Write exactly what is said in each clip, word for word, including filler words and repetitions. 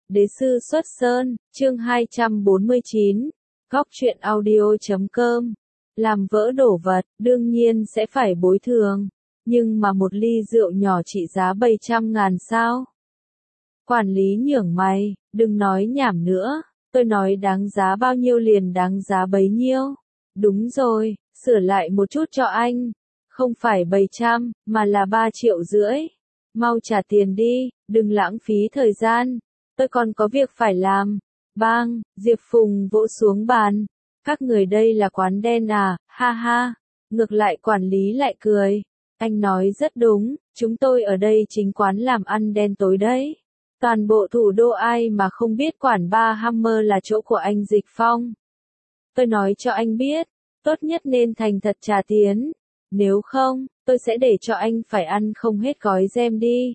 Đế sư xuất sơn, chương hai trăm bốn mươi chín, góc truyện audio chấm com. Làm vỡ đồ vật, đương nhiên sẽ phải bồi thường. Nhưng mà một ly rượu nhỏ trị giá bảy trăm ngàn sao? Quản lý nhướng mày, đừng nói nhảm nữa, tôi nói đáng giá bao nhiêu liền đáng giá bấy nhiêu. Đúng rồi, sửa lại một chút cho anh. Không phải bảy trăm, mà là ba triệu rưỡi. Mau trả tiền đi, đừng lãng phí thời gian. Tôi còn có việc phải làm. Bang, Diệp Phùng vỗ xuống bàn. Các người đây là quán đen à, ha ha. Ngược lại quản lý lại cười. Anh nói rất đúng, chúng tôi ở đây chính quán làm ăn đen tối đấy. Toàn bộ thủ đô ai mà không biết quán bar Hammer là chỗ của anh Dịch Phong. Tôi nói cho anh biết, tốt nhất nên thành thật trả tiền. Nếu không, tôi sẽ để cho anh phải ăn không hết gói gem đi.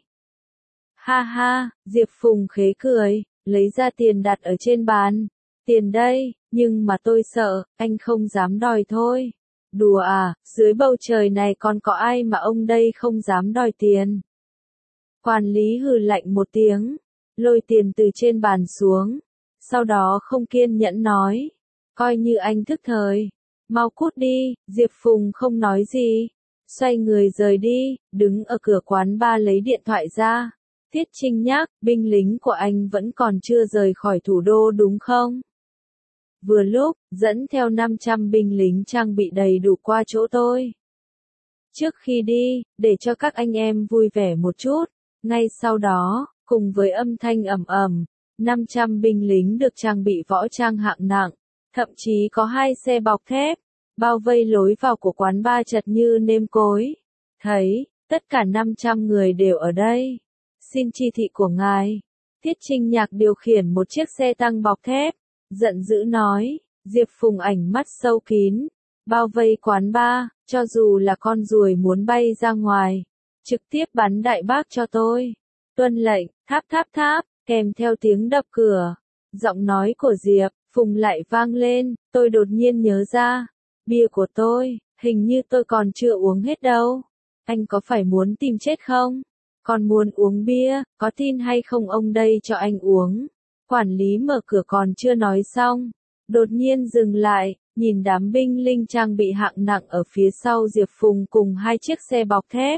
Ha ha, Diệp Phùng khế cười, lấy ra tiền đặt ở trên bàn. Tiền đây, nhưng mà tôi sợ, anh không dám đòi thôi. Đùa à, dưới bầu trời này còn có ai mà ông đây không dám đòi tiền. Quản lý hừ lạnh một tiếng, lôi tiền từ trên bàn xuống. Sau đó không kiên nhẫn nói, coi như anh thức thời. Mau cút đi, Diệp Phùng không nói gì. Xoay người rời đi, đứng ở cửa quán bar lấy điện thoại ra. Tiết Trinh nhắc, binh lính của anh vẫn còn chưa rời khỏi thủ đô đúng không? Vừa lúc, dẫn theo năm trăm binh lính trang bị đầy đủ qua chỗ tôi. Trước khi đi, để cho các anh em vui vẻ một chút. Ngay sau đó, cùng với âm thanh ầm ầm, năm trăm binh lính được trang bị võ trang hạng nặng. Thậm chí có hai xe bọc thép, bao vây lối vào của quán bar chật như nêm cối. Thấy, tất cả năm trăm người đều ở đây. Xin chỉ thị của ngài. Tiết Trinh Nhạc điều khiển một chiếc xe tăng bọc thép, giận dữ nói. Diệp Phùng ảnh mắt sâu kín, bao vây quán bar, cho dù là con ruồi muốn bay ra ngoài, trực tiếp bắn đại bác cho tôi. Tuân lệnh, tháp tháp tháp, kèm theo tiếng đập cửa. Giọng nói của Diệp Phùng lại vang lên, tôi đột nhiên nhớ ra, bia của tôi, hình như tôi còn chưa uống hết đâu. Anh có phải muốn tìm chết không? Còn muốn uống bia, có tin hay không ông đây cho anh uống. Quản lý mở cửa còn chưa nói xong, đột nhiên dừng lại, nhìn đám binh lính trang bị hạng nặng ở phía sau Diệp Phùng cùng hai chiếc xe bọc thép.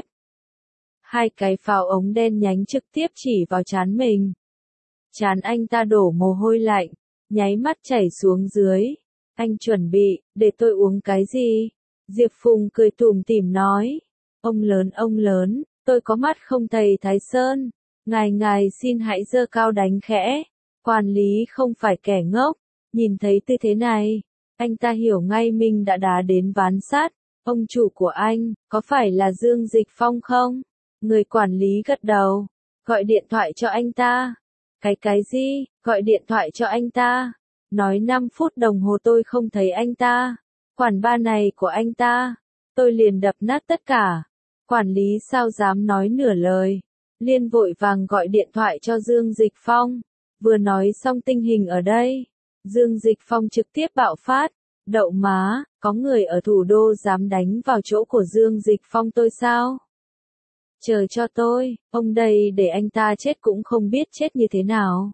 Hai cái pháo ống đen nhánh trực tiếp chỉ vào trán mình. Trán anh ta đổ mồ hôi lạnh, nháy mắt chảy xuống dưới. Anh chuẩn bị, để tôi uống cái gì? Diệp Phùng cười tủm tỉm nói. Ông lớn ông lớn, tôi có mắt không thầy Thái Sơn. Ngài ngài xin hãy giơ cao đánh khẽ. Quản lý không phải kẻ ngốc. Nhìn thấy tư thế này, anh ta hiểu ngay mình đã đá đến ván sắt. Ông chủ của anh, có phải là Dương Dịch Phong không? Người quản lý gật đầu. Gọi điện thoại cho anh ta. Cái cái gì? Gọi điện thoại cho anh ta. Nói năm phút đồng hồ tôi không thấy anh ta. Quản bar này của anh ta. Tôi liền đập nát tất cả. Quản lý sao dám nói nửa lời. Liên vội vàng gọi điện thoại cho Dương Dịch Phong. Vừa nói xong tình hình ở đây. Dương Dịch Phong trực tiếp bạo phát. Đậu má, có người ở thủ đô dám đánh vào chỗ của Dương Dịch Phong tôi sao? Chờ cho tôi, ông đây để anh ta chết cũng không biết chết như thế nào.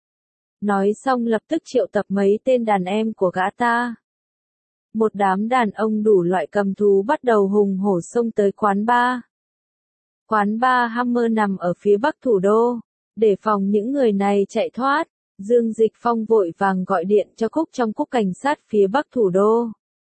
Nói xong lập tức triệu tập mấy tên đàn em của gã ta. Một đám đàn ông đủ loại cầm thú bắt đầu hùng hổ xông tới quán bar. Quán bar Hammer nằm ở phía bắc thủ đô. Để phòng những người này chạy thoát, Dương Dịch Phong vội vàng gọi điện cho Cúc trong cúc cảnh sát phía bắc thủ đô.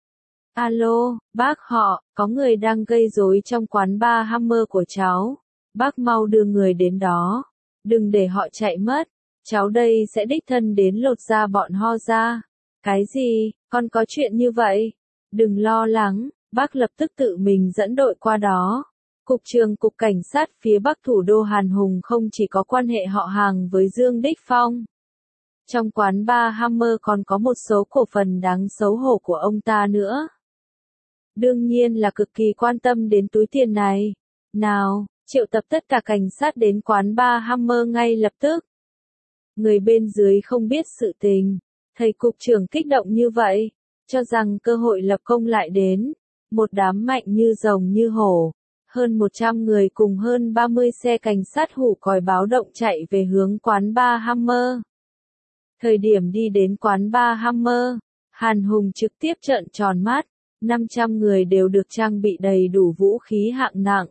Alo, bác họ, có người đang gây rối trong quán bar Hammer của cháu. Bác mau đưa người đến đó. Đừng để họ chạy mất. Cháu đây sẽ đích thân đến lột da bọn ho ra. Cái gì, con có chuyện như vậy? Đừng lo lắng, bác lập tức tự mình dẫn đội qua đó. Cục trưởng Cục Cảnh sát phía Bắc thủ đô Hàn Hùng không chỉ có quan hệ họ hàng với Dương Đích Phong. Trong quán bar Hammer còn có một số cổ phần đáng xấu hổ của ông ta nữa. Đương nhiên là cực kỳ quan tâm đến túi tiền này. Nào, triệu tập tất cả cảnh sát đến quán bar Hammer ngay lập tức. Người bên dưới không biết sự tình. Thầy cục trưởng kích động như vậy, cho rằng cơ hội lập công lại đến. Một đám mạnh như rồng như hổ. Hơn một trăm người cùng hơn ba mươi xe cảnh sát hủ còi báo động chạy về hướng quán bar Hammer. Thời điểm đi đến quán bar Hammer, Hàn Hùng trực tiếp trợn tròn mắt, năm trăm người đều được trang bị đầy đủ vũ khí hạng nặng.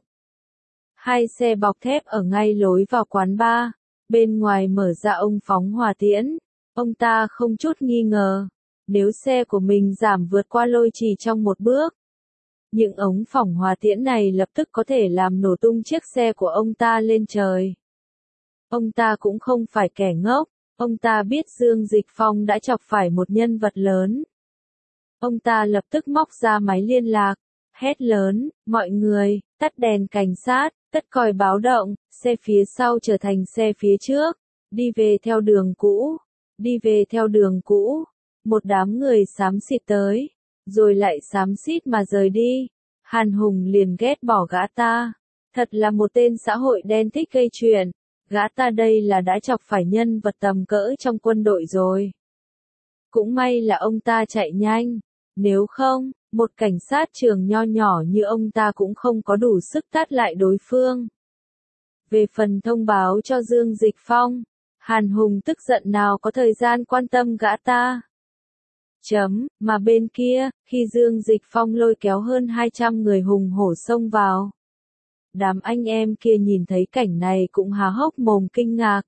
Hai xe bọc thép ở ngay lối vào quán bar, bên ngoài mở ra ông phóng hỏa tiễn. Ông ta không chút nghi ngờ, nếu xe của mình giảm vượt qua lôi trì trong một bước, những ống phóng hỏa tiễn này lập tức có thể làm nổ tung chiếc xe của ông ta lên trời. Ông ta cũng không phải kẻ ngốc, ông ta biết Dương Dịch Phong đã chọc phải một nhân vật lớn. Ông ta lập tức móc ra máy liên lạc, hét lớn, mọi người, tắt đèn cảnh sát, tắt còi báo động, xe phía sau trở thành xe phía trước, đi về theo đường cũ, đi về theo đường cũ. Một đám người xám xịt tới, rồi lại xám xít mà rời đi. Hàn Hùng liền ghét bỏ gã ta, thật là một tên xã hội đen thích gây chuyện, gã ta đây là đã chọc phải nhân vật tầm cỡ trong quân đội rồi. Cũng may là ông ta chạy nhanh, nếu không, một cảnh sát trường nho nhỏ như ông ta cũng không có đủ sức tát lại đối phương. Về phần thông báo cho Dương Dịch Phong, Hàn Hùng tức giận nào có thời gian quan tâm gã ta. Chấm, mà bên kia, khi Dương Dịch Phong lôi kéo hơn hai trăm người hùng hổ xông vào. Đám anh em kia nhìn thấy cảnh này cũng há hốc mồm kinh ngạc.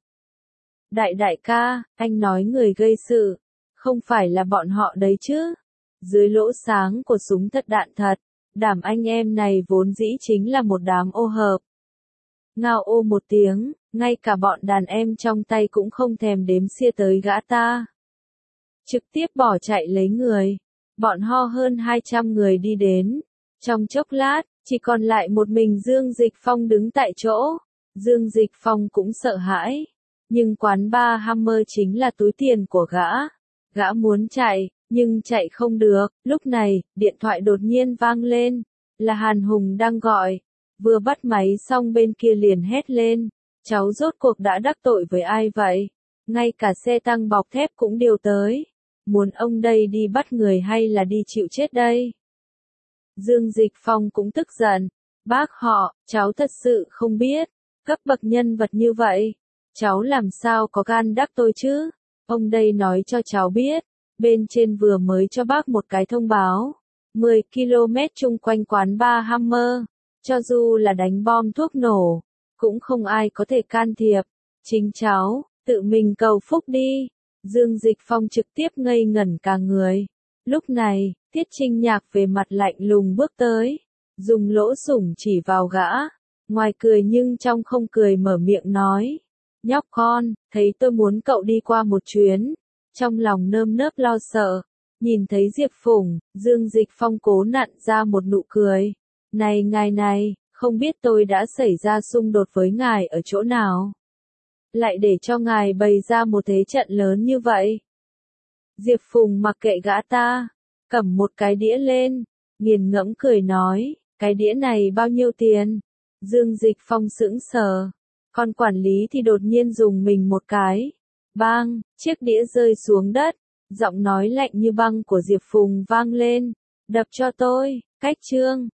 Đại đại ca, anh nói người gây sự, không phải là bọn họ đấy chứ. Dưới lỗ sáng của súng thật đạn thật, đám anh em này vốn dĩ chính là một đám ô hợp. Ngao ô một tiếng, ngay cả bọn đàn em trong tay cũng không thèm đếm xia tới gã ta. Trực tiếp bỏ chạy lấy người. Bọn ho hơn hai trăm người đi đến. Trong chốc lát, chỉ còn lại một mình Dương Dịch Phong đứng tại chỗ. Dương Dịch Phong cũng sợ hãi. Nhưng quán bar Hammer chính là túi tiền của gã. Gã muốn chạy, nhưng chạy không được. Lúc này, điện thoại đột nhiên vang lên. Là Hàn Hùng đang gọi. Vừa bắt máy xong bên kia liền hét lên. Cháu rốt cuộc đã đắc tội với ai vậy? Ngay cả xe tăng bọc thép cũng điều tới. Muốn ông đây đi bắt người hay là đi chịu chết đây? Dương Dịch Phong cũng tức giận. Bác họ, cháu thật sự không biết. Cấp bậc nhân vật như vậy. Cháu làm sao có gan đắc tội chứ? Ông đây nói cho cháu biết. Bên trên vừa mới cho bác một cái thông báo. mười ki lô mét chung quanh quán bar Hammer. Cho dù là đánh bom thuốc nổ. Cũng không ai có thể can thiệp. Chính cháu, tự mình cầu phúc đi. Dương Dịch Phong trực tiếp ngây ngẩn cả người. Lúc này, Tiết Trinh Nhạc về mặt lạnh lùng bước tới. Dùng lỗ sủng chỉ vào gã. Ngoài cười nhưng trong không cười mở miệng nói. Nhóc con, thấy tôi muốn cậu đi qua một chuyến. Trong lòng nơm nớp lo sợ. Nhìn thấy Diệp Phùng, Dương Dịch Phong cố nặn ra một nụ cười. Này ngài này, không biết tôi đã xảy ra xung đột với ngài ở chỗ nào? Lại để cho ngài bày ra một thế trận lớn như vậy. Diệp Phùng mặc kệ gã ta, cầm một cái đĩa lên, nghiền ngẫm cười nói, cái đĩa này bao nhiêu tiền? Dương Dịch Phong sững sờ, còn quản lý thì đột nhiên dùng mình một cái. Bang, chiếc đĩa rơi xuống đất, giọng nói lạnh như băng của Diệp Phùng vang lên, đập cho tôi, cách trương,